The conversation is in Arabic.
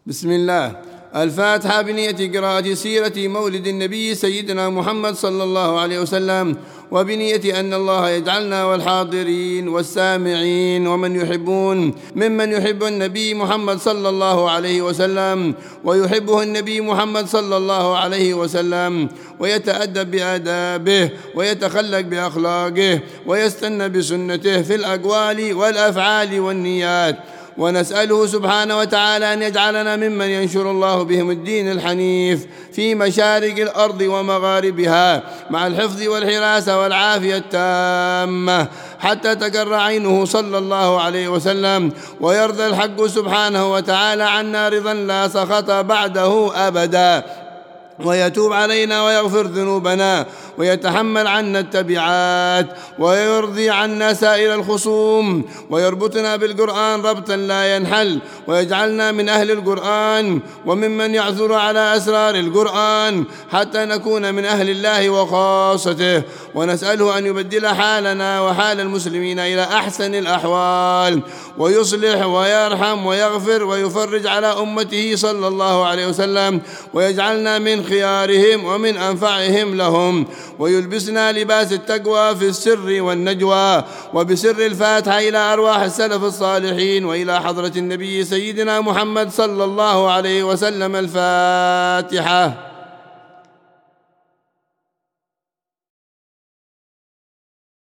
بسم الله. الفاتحة بنية قراءة سيرة مولد النبي سيدنا محمد صلى الله عليه وسلم، وبنية أن الله يجعلنا والحاضرين والسامعين ومن يحبون ممن يحب النبي محمد صلى الله عليه وسلم ويحبه النبي محمد صلى الله عليه وسلم، ويتأدب بآدابه ويتخلق بأخلاقه ويستنى بسنته في الأقوال والأفعال والنيات. ونسأله سبحانه وتعالى أن يجعلنا ممن ينشر الله بهم الدين الحنيف في مشارق الأرض ومغاربها مع الحفظ والحراسة والعافية التامة حتى تقر عينه صلى الله عليه وسلم، ويرضى الحق سبحانه وتعالى عنا رضا لا سخط بعده أبدا، ويتوب علينا ويغفر ذنوبنا ويتحمل عنا التبعات ويرضي عنا سائر الخصوم، ويربطنا بالقرآن ربطا لا ينحل، ويجعلنا من أهل القرآن وممن يعثر على أسرار القرآن حتى نكون من أهل الله وخاصته. ونسأله أن يبدل حالنا وحال المسلمين إلى أحسن الأحوال، ويصلح ويرحم ويغفر ويفرج على أمته صلى الله عليه وسلم، ويجعلنا من خيارهم ومن أنفعهم لهم، ويلبسنا لباس التقوى في السر والنجوى. وبسر الفاتحة إلى أرواح السلف الصالحين وإلى حضرة النبي سيدنا محمد صلى الله عليه وسلم. الفاتحة.